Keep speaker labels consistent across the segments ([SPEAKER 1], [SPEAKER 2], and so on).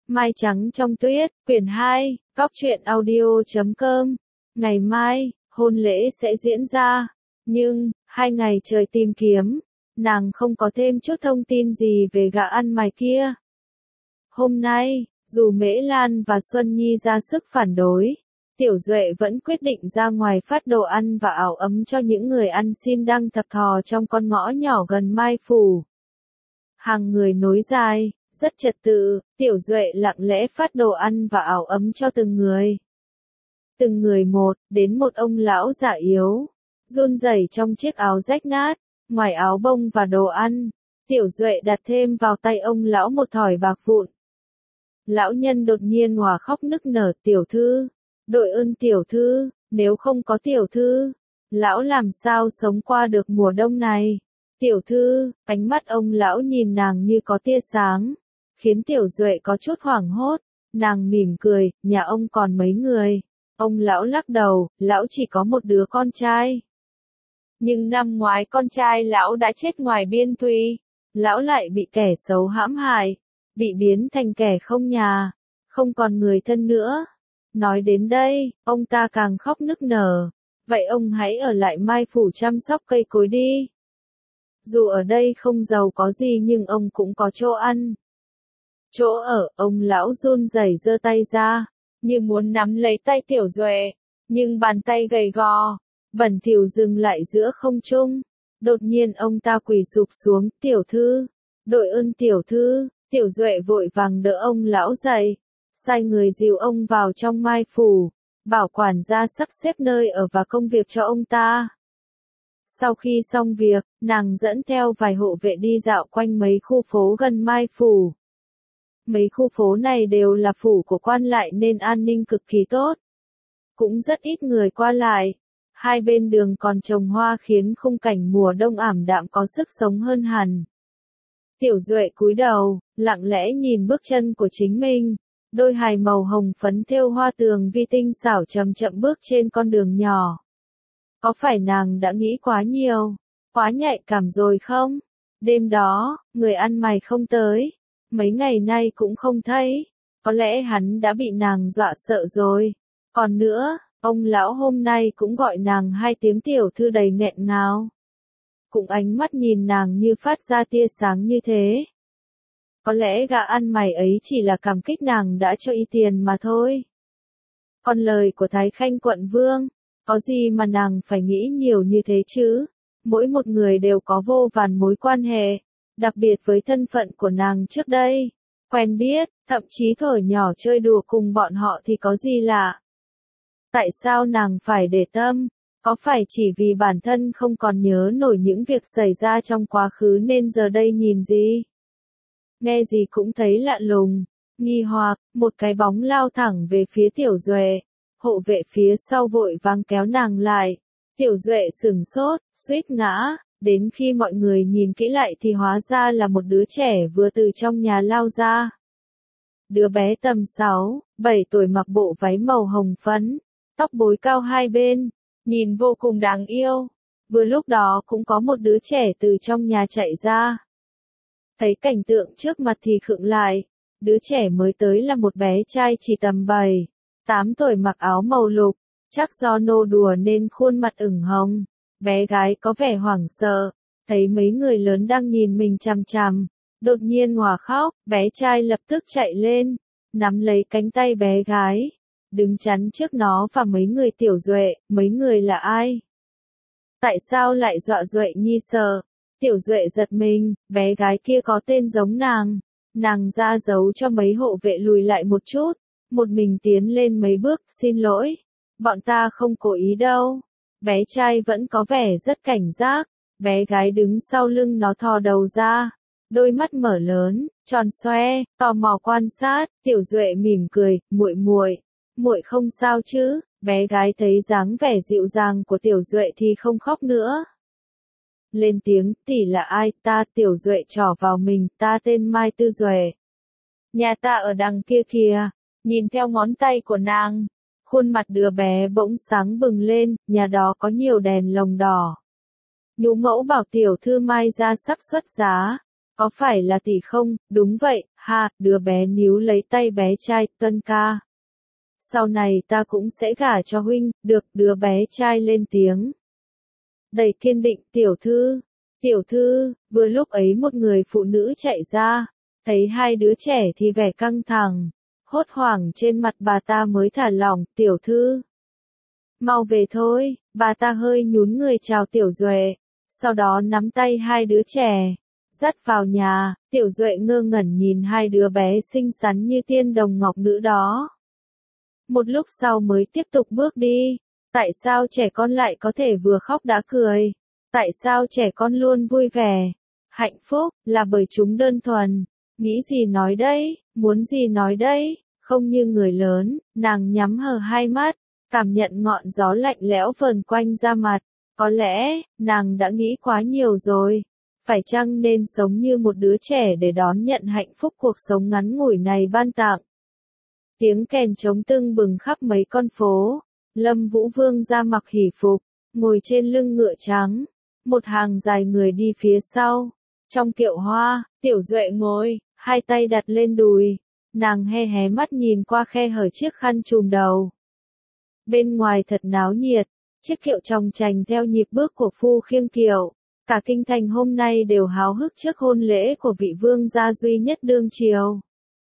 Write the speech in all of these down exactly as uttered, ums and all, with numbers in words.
[SPEAKER 1] Mai trắng trong tuyết, quyển hai, Cóc truyện audio chấm com. Ngày mai, hôn lễ sẽ diễn ra. Nhưng, hai ngày trời tìm kiếm, nàng không có thêm chút thông tin gì về gã ăn mày kia. Hôm nay, dù Mễ Lan và Xuân Nhi ra sức phản đối, Tiểu Duệ vẫn quyết định ra ngoài phát đồ ăn và áo ấm cho những người ăn xin đang thập thò trong con ngõ nhỏ gần Mai Phủ. Hàng người nối dài, rất trật tự, Tiểu Duệ lặng lẽ phát đồ ăn và áo ấm cho từng người. Từng người một, đến một ông lão già yếu, run rẩy trong chiếc áo rách nát, ngoài áo bông và đồ ăn, Tiểu Duệ đặt thêm vào tay ông lão một thỏi bạc vụn. Lão nhân đột nhiên òa khóc nức nở, tiểu thư, đội ơn tiểu thư, nếu không có tiểu thư, lão làm sao sống qua được mùa đông này. Tiểu thư, ánh mắt ông lão nhìn nàng như có tia sáng, khiến Tiểu Duệ có chút hoảng hốt, nàng mỉm cười, nhà ông còn mấy người. Ông lão lắc đầu, lão chỉ có một đứa con trai. Nhưng năm ngoái con trai lão đã chết ngoài biên thùy, lão lại bị kẻ xấu hãm hại, bị biến thành kẻ không nhà, không còn người thân nữa. Nói đến đây, ông ta càng khóc nức nở, vậy ông hãy ở lại Mai Phủ chăm sóc cây cối đi. Dù ở đây không giàu có gì nhưng ông cũng có chỗ ăn. Chỗ ở, ông lão run rẩy giơ tay ra, như muốn nắm lấy tay Tiểu Duệ, nhưng bàn tay gầy gò, bẩn thỉu dừng lại giữa không trung. Đột nhiên ông ta quỳ sụp xuống, tiểu thư, đội ơn tiểu thư. Tiểu Duệ vội vàng đỡ ông lão dậy, sai người dìu ông vào trong Mai Phủ, bảo quản gia sắp xếp nơi ở và công việc cho ông ta. Sau khi xong việc, nàng dẫn theo vài hộ vệ đi dạo quanh mấy khu phố gần Mai Phủ. Mấy khu phố này đều là phủ của quan lại nên an ninh cực kỳ tốt. Cũng rất ít người qua lại. Hai bên đường còn trồng hoa khiến khung cảnh mùa đông ảm đạm có sức sống hơn hẳn. Tiểu Duệ cúi đầu, lặng lẽ nhìn bước chân của chính mình. Đôi hài màu hồng phấn thêu hoa tường vi tinh xảo chậm chậm bước trên con đường nhỏ. Có phải nàng đã nghĩ quá nhiều, quá nhạy cảm rồi không? Đêm đó, người ăn mày không tới. Mấy ngày nay cũng không thấy. Có lẽ hắn đã bị nàng dọa sợ rồi. Còn nữa, ông lão hôm nay cũng gọi nàng hai tiếng tiểu thư đầy nghẹn ngào. Cũng ánh mắt nhìn nàng như phát ra tia sáng như thế. Có lẽ gã ăn mày ấy chỉ là cảm kích nàng đã cho y tiền mà thôi. Còn lời của Thái Khanh quận vương, có gì mà nàng phải nghĩ nhiều như thế chứ? Mỗi một người đều có vô vàn mối quan hệ, đặc biệt với thân phận của nàng trước đây. Quen biết, thậm chí thuở nhỏ chơi đùa cùng bọn họ thì có gì lạ. Tại sao nàng phải để tâm? Có phải chỉ vì bản thân không còn nhớ nổi những việc xảy ra trong quá khứ nên giờ đây nhìn gì? Nghe gì cũng thấy lạ lùng, nghi hoặc, một cái bóng lao thẳng về phía Tiểu Duệ. Hộ vệ phía sau vội vàng kéo nàng lại. Tiểu Duệ sửng sốt, suýt ngã, đến khi mọi người nhìn kỹ lại thì hóa ra là một đứa trẻ vừa từ trong nhà lao ra. Đứa bé tầm sáu, bảy tuổi mặc bộ váy màu hồng phấn, tóc bối cao hai bên, nhìn vô cùng đáng yêu. Vừa lúc đó cũng có một đứa trẻ từ trong nhà chạy ra. Thấy cảnh tượng trước mặt thì khựng lại. Đứa trẻ mới tới là một bé trai chỉ tầm bảy, tám tuổi mặc áo màu lục, chắc do nô đùa nên khuôn mặt ửng hồng. Bé gái có vẻ hoảng sợ, thấy mấy người lớn đang nhìn mình chằm chằm, đột nhiên òa khóc, bé trai lập tức chạy lên, nắm lấy cánh tay bé gái, đứng chắn trước nó và mấy người Tiểu Duệ. Mấy người là ai? Tại sao lại dọa Duệ Nhi sợ? Tiểu Duệ giật mình, bé gái kia có tên giống nàng. Nàng ra dấu cho mấy hộ vệ lùi lại một chút, một mình tiến lên mấy bước, xin lỗi, bọn ta không cố ý đâu. Bé trai vẫn có vẻ rất cảnh giác, bé gái đứng sau lưng nó thò đầu ra, đôi mắt mở lớn, tròn xoe, tò mò quan sát. Tiểu Duệ mỉm cười, muội muội, muội không sao chứ? Bé gái thấy dáng vẻ dịu dàng của Tiểu Duệ thì không khóc nữa. Lên tiếng, tỷ là ai? Ta. Tiểu Duệ trỏ vào mình, ta tên Mai Tư Duệ. Nhà ta ở đằng kia kìa. Nhìn theo ngón tay của nàng, khuôn mặt đứa bé bỗng sáng bừng lên, nhà đó có nhiều đèn lồng đỏ. Nhũ mẫu bảo tiểu thư Mai ra sắp xuất giá, Có phải là tỷ không? Đúng vậy, ha, đứa bé níu lấy tay bé trai, Tân ca. Sau này ta cũng sẽ gả cho huynh, được, đứa bé trai lên tiếng. Đầy kiên định, tiểu thư, tiểu thư, vừa lúc ấy một người phụ nữ chạy ra, thấy hai đứa trẻ thì vẻ căng thẳng, hốt hoảng trên mặt bà ta mới thả lỏng, tiểu thư. Mau về thôi, bà ta hơi nhún người chào Tiểu Duệ, sau đó nắm tay hai đứa trẻ, dắt vào nhà, Tiểu Duệ ngơ ngẩn nhìn hai đứa bé xinh xắn như tiên đồng ngọc nữ đó. Một lúc sau mới tiếp tục bước đi, tại sao trẻ con lại có thể vừa khóc đã cười? Tại sao trẻ con luôn vui vẻ, hạnh phúc, là bởi chúng đơn thuần, nghĩ gì nói đấy, muốn gì nói đấy, không như người lớn, nàng nhắm hờ hai mắt, cảm nhận ngọn gió lạnh lẽo vờn quanh da mặt, có lẽ, nàng đã nghĩ quá nhiều rồi, phải chăng nên sống như một đứa trẻ để đón nhận hạnh phúc cuộc sống ngắn ngủi này ban tặng. Tiếng kèn trống tưng bừng khắp mấy con phố, Lâm Vũ Vương ra mặc hỉ phục, ngồi trên lưng ngựa trắng, một hàng dài người đi phía sau. Trong kiệu hoa, Tiểu Duệ ngồi, hai tay đặt lên đùi, nàng hé hé mắt nhìn qua khe hở chiếc khăn trùm đầu. Bên ngoài thật náo nhiệt, chiếc kiệu chòng chành theo nhịp bước của phu khiêng kiệu, cả kinh thành hôm nay đều háo hức trước hôn lễ của vị vương gia duy nhất đương triều.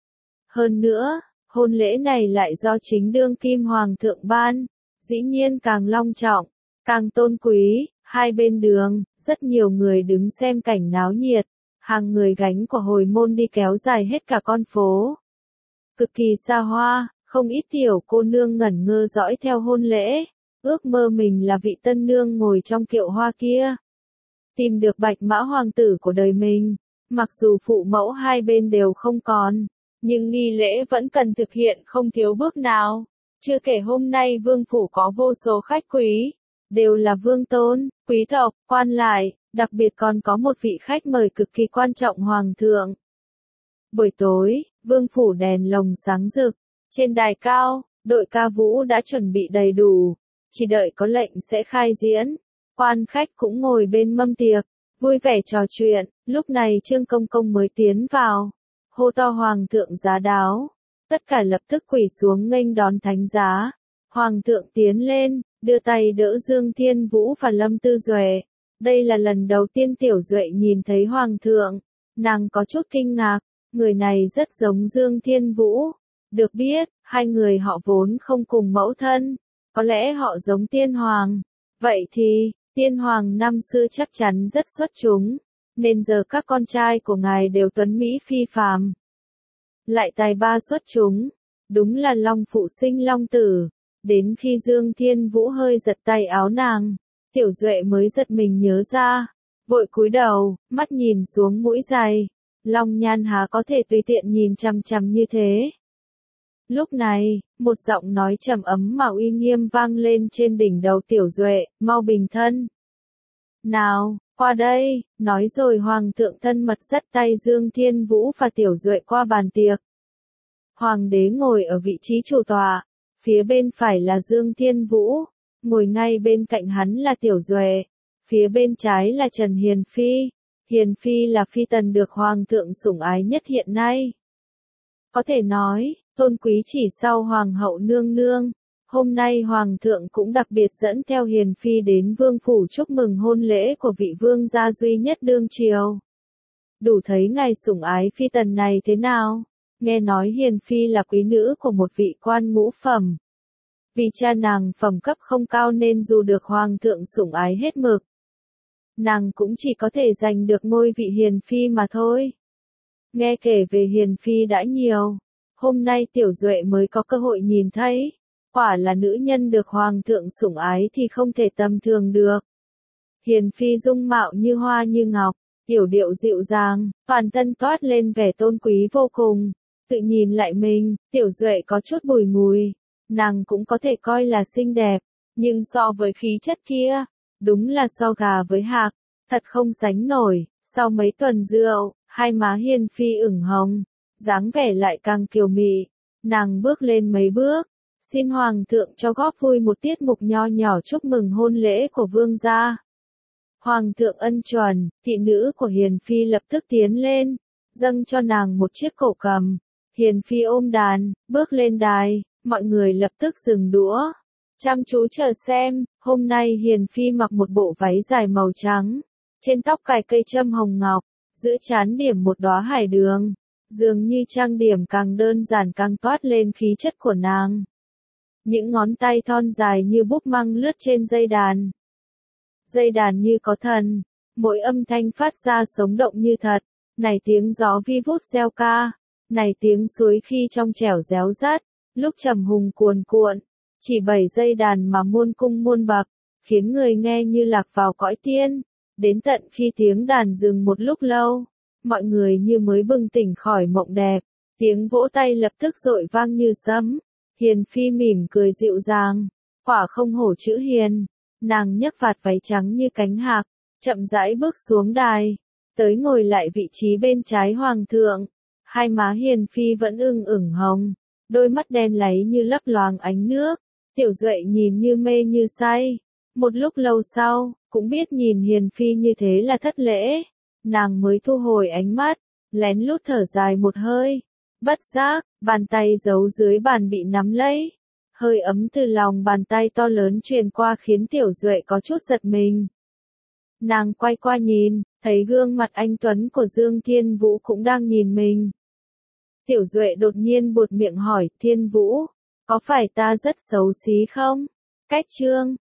[SPEAKER 1] Hơn nữa, hôn lễ này lại do chính đương kim hoàng thượng ban, dĩ nhiên càng long trọng, càng tôn quý, hai bên đường, rất nhiều người đứng xem cảnh náo nhiệt, hàng người gánh của hồi môn đi kéo dài hết cả con phố. Cực kỳ xa hoa, không ít tiểu cô nương ngẩn ngơ dõi theo hôn lễ, ước mơ mình là vị tân nương ngồi trong kiệu hoa kia. Tìm được bạch mã hoàng tử của đời mình, mặc dù phụ mẫu hai bên đều không còn, nhưng nghi lễ vẫn cần thực hiện không thiếu bước nào. Chưa kể hôm nay vương phủ có vô số khách quý, đều là vương tôn, quý tộc, quan lại, đặc biệt còn có một vị khách mời cực kỳ quan trọng hoàng thượng. Buổi tối, vương phủ đèn lồng sáng rực, trên đài cao, đội ca vũ đã chuẩn bị đầy đủ, chỉ đợi có lệnh sẽ khai diễn. Quan khách cũng ngồi bên mâm tiệc, vui vẻ trò chuyện, lúc này Trương Công Công mới tiến vào, hô to hoàng thượng giá đáo, tất cả lập tức quỳ xuống nghênh đón thánh giá. Hoàng thượng tiến lên, đưa tay đỡ Dương Thiên Vũ và Lâm Tư Duệ. Đây là lần đầu tiên Tiểu Duệ nhìn thấy hoàng thượng, nàng có chút kinh ngạc, người này rất giống Dương Thiên Vũ. Được biết, hai người họ vốn không cùng mẫu thân, có lẽ họ giống tiên hoàng. Vậy thì, tiên hoàng năm xưa chắc chắn rất xuất chúng, nên giờ các con trai của ngài đều tuấn mỹ phi phàm. Lại tài ba xuất chúng, đúng là long phụ sinh long tử. Đến khi Dương Thiên Vũ hơi giật tay áo nàng, Tiểu Duệ mới giật mình nhớ ra, vội cúi đầu, mắt nhìn xuống mũi giày. Long Nhan há có thể tùy tiện nhìn chằm chằm như thế. Lúc này, một giọng nói trầm ấm mà uy nghiêm vang lên trên đỉnh đầu Tiểu Duệ, mau bình thân. Nào, qua đây, nói rồi Hoàng thượng thân mật dắt tay Dương Thiên Vũ và Tiểu Duệ qua bàn tiệc. Hoàng đế ngồi ở vị trí chủ tọa, phía bên phải là Dương Thiên Vũ, ngồi ngay bên cạnh hắn là Tiểu Duệ, phía bên trái là Trần Hiền Phi. Hiền Phi là phi tần được Hoàng thượng sủng ái nhất hiện nay. Có thể nói, tôn quý chỉ sau Hoàng hậu nương nương. Hôm nay Hoàng thượng cũng đặc biệt dẫn theo Hiền Phi đến vương phủ chúc mừng hôn lễ của vị vương gia duy nhất đương triều. Đủ thấy ngài sủng ái phi tần này thế nào. Nghe nói Hiền Phi là quý nữ của một vị quan ngũ phẩm. Vì cha nàng phẩm cấp không cao nên dù được Hoàng thượng sủng ái hết mực, nàng cũng chỉ có thể giành được ngôi vị Hiền Phi mà thôi. Nghe kể về Hiền Phi đã nhiều, hôm nay Tiểu Duệ mới có cơ hội nhìn thấy. Quả là nữ nhân được Hoàng thượng sủng ái thì không thể tầm thường được. Hiền Phi dung mạo như hoa như ngọc, yểu điệu dịu dàng, toàn thân toát lên vẻ tôn quý vô cùng. Tự nhìn lại mình, Tiểu Duệ có chút bùi ngùi, nàng cũng có thể coi là xinh đẹp, nhưng so với khí chất kia, đúng là so gà với hạc, thật không sánh nổi. Sau mấy tuần rượu, hai má Hiền Phi ửng hồng, dáng vẻ lại càng kiều mị. Nàng bước lên mấy bước, xin Hoàng thượng cho góp vui một tiết mục nho nhỏ chúc mừng hôn lễ của vương gia. Hoàng thượng ân chuẩn, thị nữ của Hiền Phi lập tức tiến lên, dâng cho nàng một chiếc cổ cầm. Hiền Phi ôm đàn, bước lên đài, mọi người lập tức dừng đũa. Chăm chú chờ xem, hôm nay Hiền Phi mặc một bộ váy dài màu trắng, trên tóc cài cây châm hồng ngọc, giữa trán điểm một đóa hải đường, dường như trang điểm càng đơn giản càng toát lên khí chất của nàng. Những ngón tay thon dài như búp măng lướt trên dây đàn. Dây đàn như có thần, mỗi âm thanh phát ra sống động như thật, này tiếng gió vi vút reo ca, này tiếng suối khi trong trẻo réo rắt, lúc trầm hùng cuồn cuộn, chỉ bảy dây đàn mà muôn cung muôn bậc, khiến người nghe như lạc vào cõi tiên, đến tận khi tiếng đàn dừng một lúc lâu, mọi người như mới bừng tỉnh khỏi mộng đẹp, tiếng vỗ tay lập tức dội vang như sấm. Hiền Phi mỉm cười dịu dàng, quả không hổ chữ hiền, nàng nhấc vạt váy trắng như cánh hạc, chậm rãi bước xuống đài, tới ngồi lại vị trí bên trái hoàng thượng, hai má Hiền Phi vẫn ửng ửng hồng, đôi mắt đen láy như lấp loáng ánh nước, Tiểu Duệ nhìn như mê như say, một lúc lâu sau, cũng biết nhìn Hiền Phi như thế là thất lễ, nàng mới thu hồi ánh mắt, lén lút thở dài một hơi. Bất giác, bàn tay giấu dưới bàn bị nắm lấy. Hơi ấm từ lòng bàn tay to lớn truyền qua khiến Tiểu Duệ có chút giật mình. Nàng quay qua nhìn, thấy gương mặt anh tuấn của Dương Thiên Vũ cũng đang nhìn mình. Tiểu Duệ đột nhiên buột miệng hỏi, Thiên Vũ, có phải ta rất xấu xí không? Cách chương